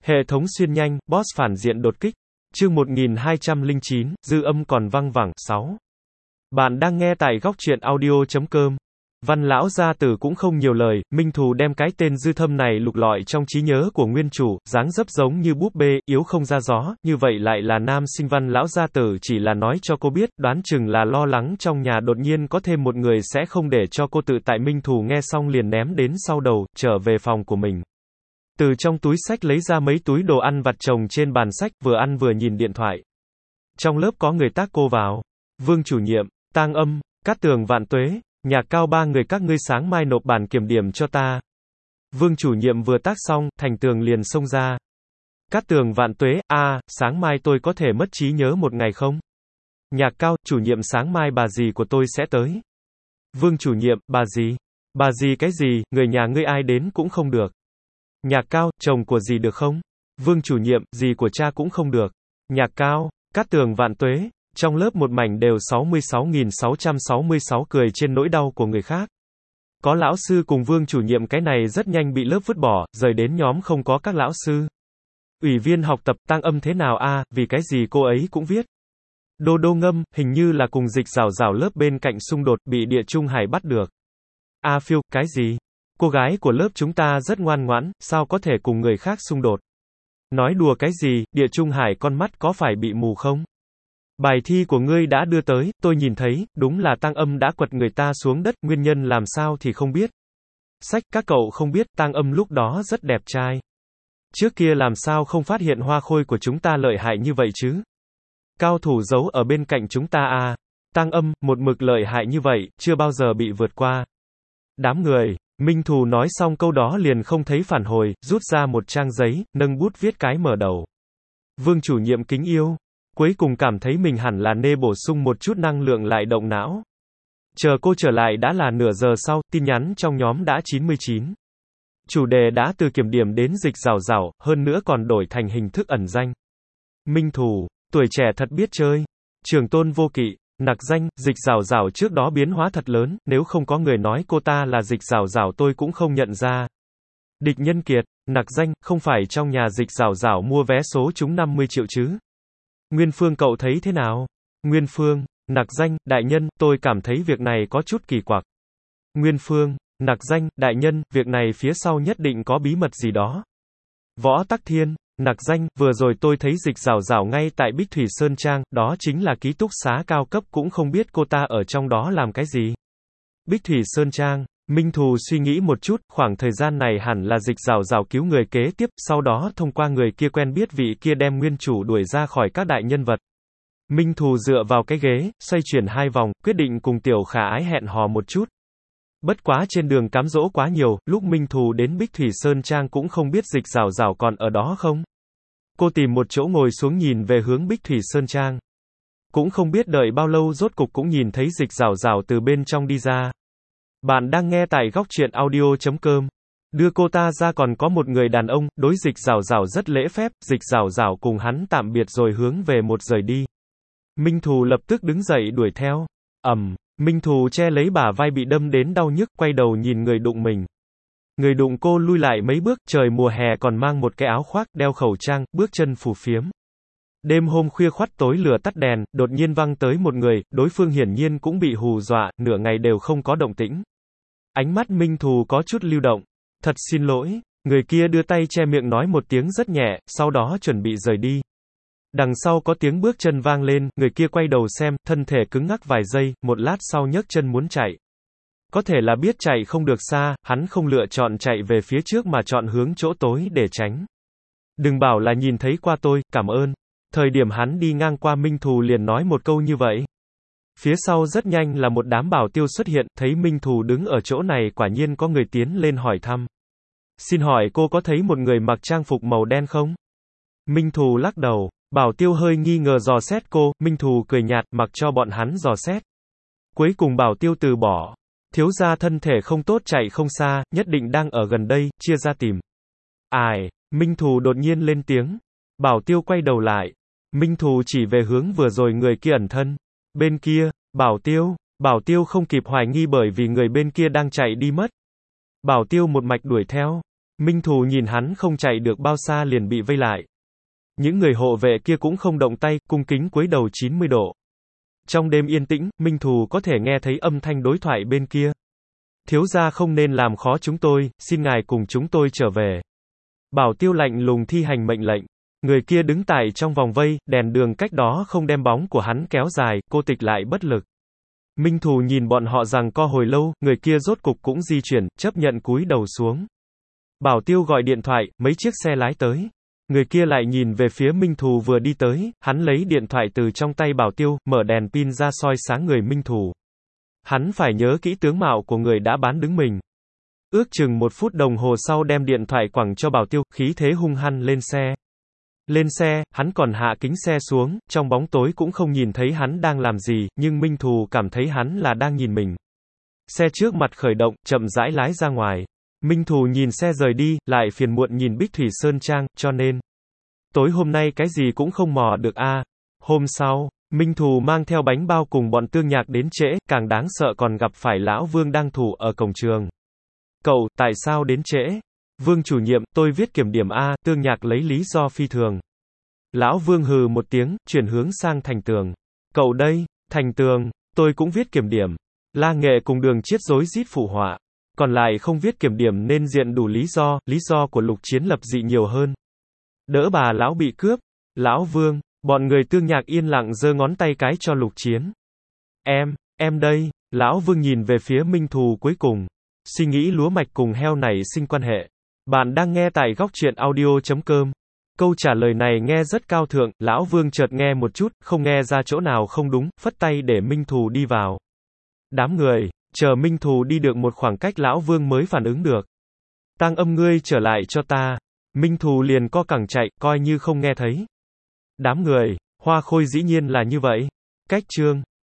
Hệ thống xuyên nhanh, boss phản diện đột kích. Chương 1209, dư âm còn văng vẳng. 6. Bạn đang nghe tại góc truyện audio.com. Văn lão gia tử cũng không nhiều lời, Minh Thù đem cái tên Dư Thâm này lục lọi trong trí nhớ của nguyên chủ, dáng dấp giống như búp bê, yếu không ra gió, như vậy lại là nam sinh. Văn lão gia tử chỉ là nói cho cô biết, đoán chừng là lo lắng trong nhà đột nhiên có thêm một người sẽ không để cho cô tự tại. Minh Thù nghe xong liền ném đến sau đầu, trở về phòng của mình. Từ trong túi sách lấy ra mấy túi đồ ăn vặt chồng trên bàn sách, vừa ăn vừa nhìn điện thoại. Trong lớp có người tác cô vào. Vương chủ nhiệm, Tang Âm, Cát Tường Vạn Tuế, Nhạc Cao, ba người các ngươi sáng mai nộp bản kiểm điểm cho ta. Vương chủ nhiệm vừa tác xong, Thành Tường liền xông ra. Cát Tường Vạn Tuế, sáng mai tôi có thể mất trí nhớ một ngày không? Nhạc Cao, chủ nhiệm sáng mai bà dì của tôi sẽ tới. Vương chủ nhiệm, bà dì? Bà dì cái gì, người nhà ngươi ai đến cũng không được. Nhạc Cao, chồng của dì được không? Vương chủ nhiệm, dì của cha cũng không được. Nhạc Cao, Cát Tường Vạn Tuế. Trong lớp một mảnh đều 66.666 cười trên nỗi đau của người khác. Có lão sư cùng Vương chủ nhiệm cái này rất nhanh bị lớp vứt bỏ, rời đến nhóm không có các lão sư. Ủy viên học tập, Tang Âm thế nào vì cái gì cô ấy cũng viết. Đô đô ngâm, hình như là cùng Dịch Rào Rào lớp bên cạnh xung đột, bị Địa Trung Hải bắt được. Phiêu, cái gì? Cô gái của lớp chúng ta rất ngoan ngoãn, sao có thể cùng người khác xung đột? Nói đùa cái gì, Địa Trung Hải con mắt có phải bị mù không? Bài thi của ngươi đã đưa tới, tôi nhìn thấy, đúng là Tang Âm đã quật người ta xuống đất, nguyên nhân làm sao thì không biết. Sách, các cậu không biết, Tang Âm lúc đó rất đẹp trai. Trước kia làm sao không phát hiện Hoa Khôi của chúng ta lợi hại như vậy chứ? Cao thủ giấu ở bên cạnh chúng ta Tang Âm, một mực lợi hại như vậy, chưa bao giờ bị vượt qua. Đám người. Minh Thù nói xong câu đó liền không thấy phản hồi, rút ra một trang giấy, nâng bút viết cái mở đầu. Vương chủ nhiệm kính yêu. Cuối cùng cảm thấy mình hẳn là nên bổ sung một chút năng lượng lại động não. Chờ cô trở lại đã là nửa giờ sau, tin nhắn trong nhóm đã 99. Chủ đề đã từ kiểm điểm đến Dịch Rào Rào, hơn nữa còn đổi thành hình thức ẩn danh. Minh Thù, tuổi trẻ thật biết chơi. Trường Tôn Vô Kỵ, nặc danh, Dịch Rào Rào trước đó biến hóa thật lớn, nếu không có người nói cô ta là Dịch Rào Rào tôi cũng không nhận ra. Địch Nhân Kiệt, nặc danh, không phải trong nhà Dịch Rào Rào mua vé số trúng 50 triệu chứ? Nguyên Phương cậu thấy thế nào? Nguyên Phương, nặc danh, đại nhân, tôi cảm thấy việc này có chút kỳ quặc. Nguyên Phương, nặc danh, đại nhân, việc này phía sau nhất định có bí mật gì đó. Võ Tắc Thiên, nặc danh, vừa rồi tôi thấy Dịch Rào Rào ngay tại Bích Thủy Sơn Trang, đó chính là ký túc xá cao cấp, cũng không biết cô ta ở trong đó làm cái gì. Bích Thủy Sơn Trang. Minh Thù suy nghĩ một chút, khoảng thời gian này hẳn là Dịch Rào Rào cứu người kế tiếp, sau đó thông qua người kia quen biết vị kia đem nguyên chủ đuổi ra khỏi các đại nhân vật. Minh Thù dựa vào cái ghế, xoay chuyển 2 vòng, quyết định cùng Tiểu Khả Ái hẹn hò một chút. Bất quá trên đường cám dỗ quá nhiều, lúc Minh Thù đến Bích Thủy Sơn Trang cũng không biết Dịch Rào Rào còn ở đó không. Cô tìm một chỗ ngồi xuống nhìn về hướng Bích Thủy Sơn Trang. Cũng không biết đợi bao lâu rốt cục cũng nhìn thấy Dịch Rào Rào từ bên trong đi ra. Bạn đang nghe tại góc truyện audio.com. Đưa cô ta ra còn có một người đàn ông, đối Dịch Rào Rào rất lễ phép, Dịch Rào Rào cùng hắn tạm biệt rồi hướng về một rời đi. Minh Thù lập tức đứng dậy đuổi theo. Minh Thù che lấy bả vai bị đâm đến đau nhức, quay đầu nhìn người đụng mình. Người đụng cô lui lại mấy bước, trời mùa hè còn mang một cái áo khoác, đeo khẩu trang, bước chân phù phiếm. Đêm hôm khuya khoắt tối lửa tắt đèn, đột nhiên văng tới một người, đối phương hiển nhiên cũng bị hù dọa, nửa ngày đều không có động tĩnh. Ánh mắt Minh Thù có chút lưu động. Thật xin lỗi. Người kia đưa tay che miệng nói một tiếng rất nhẹ, sau đó chuẩn bị rời đi. Đằng sau có tiếng bước chân vang lên, người kia quay đầu xem, thân thể cứng ngắc vài giây, một lát sau nhấc chân muốn chạy. Có thể là biết chạy không được xa, hắn không lựa chọn chạy về phía trước mà chọn hướng chỗ tối để tránh. Đừng bảo là nhìn thấy qua tôi, cảm ơn. Thời điểm hắn đi ngang qua Minh Thù liền nói một câu như vậy. Phía sau rất nhanh là một đám bảo tiêu xuất hiện, thấy Minh Thù đứng ở chỗ này quả nhiên có người tiến lên hỏi thăm. Xin hỏi cô có thấy một người mặc trang phục màu đen không? Minh Thù lắc đầu, bảo tiêu hơi nghi ngờ dò xét cô, Minh Thù cười nhạt, mặc cho bọn hắn dò xét. Cuối cùng bảo tiêu từ bỏ. Thiếu gia thân thể không tốt chạy không xa, nhất định đang ở gần đây, chia ra tìm. Minh Thù đột nhiên lên tiếng. Bảo tiêu quay đầu lại. Minh Thù chỉ về hướng vừa rồi người kia ẩn thân. Bên kia, bảo tiêu không kịp hoài nghi bởi vì người bên kia đang chạy đi mất. Bảo tiêu một mạch đuổi theo. Minh Thù nhìn hắn không chạy được bao xa liền bị vây lại. Những người hộ vệ kia cũng không động tay, cung kính cúi đầu 90 độ. Trong đêm yên tĩnh, Minh Thù có thể nghe thấy âm thanh đối thoại bên kia. Thiếu gia không nên làm khó chúng tôi, xin ngài cùng chúng tôi trở về. Bảo Tiêu lạnh lùng thi hành mệnh lệnh. Người kia đứng tại trong vòng vây, đèn đường cách đó không đem bóng của hắn kéo dài, cô tịch lại bất lực. Minh Thù nhìn bọn họ giằng co hồi lâu, người kia rốt cục cũng di chuyển, chấp nhận cúi đầu xuống. Bảo Tiêu gọi điện thoại, mấy chiếc xe lái tới. Người kia lại nhìn về phía Minh Thù vừa đi tới, hắn lấy điện thoại từ trong tay Bảo Tiêu, mở đèn pin ra soi sáng người Minh Thù. Hắn phải nhớ kỹ tướng mạo của người đã bán đứng mình. Ước chừng 1 phút đồng hồ sau đem điện thoại quẳng cho Bảo Tiêu, khí thế hung hăng lên xe. Lên xe, hắn còn hạ kính xe xuống, trong bóng tối cũng không nhìn thấy hắn đang làm gì, nhưng Minh Thù cảm thấy hắn là đang nhìn mình. Xe trước mặt khởi động, chậm rãi lái ra ngoài. Minh Thù nhìn xe rời đi, lại phiền muộn nhìn Bích Thủy Sơn Trang, cho nên tối hôm nay cái gì cũng không mò được a. Hôm sau, Minh Thù mang theo bánh bao cùng bọn Tương Nhạc đến trễ, càng đáng sợ còn gặp phải Lão Vương đang thủ ở cổng trường. Cậu, tại sao đến trễ? Vương chủ nhiệm, tôi viết kiểm điểm a. Tương Nhạc lấy lý do phi thường. Lão Vương hừ một tiếng, chuyển hướng sang Thành Tường. Cậu đây, Thành Tường, tôi cũng viết kiểm điểm. La Nghệ cùng Đường Chiết rối rít phụ họa. Còn lại không viết kiểm điểm nên diện đủ lý do của Lục Chiến lập dị nhiều hơn. Đỡ bà lão bị cướp. Lão Vương, bọn người Tương Nhạc yên lặng giơ ngón tay cái cho Lục Chiến. Em đây, Lão Vương nhìn về phía Minh Thù cuối cùng. Suy nghĩ lúa mạch cùng heo nảy sinh quan hệ. Bạn đang nghe tại góc truyện audio.com. Câu trả lời này nghe rất cao thượng, Lão Vương chợt nghe một chút, không nghe ra chỗ nào không đúng, phất tay để Minh Thù đi vào. Đám người, chờ Minh Thù đi được một khoảng cách Lão Vương mới phản ứng được. Tang Âm ngươi trở lại cho ta. Minh Thù liền co cẳng chạy, coi như không nghe thấy. Đám người, Hoa Khôi dĩ nhiên là như vậy. Cách chương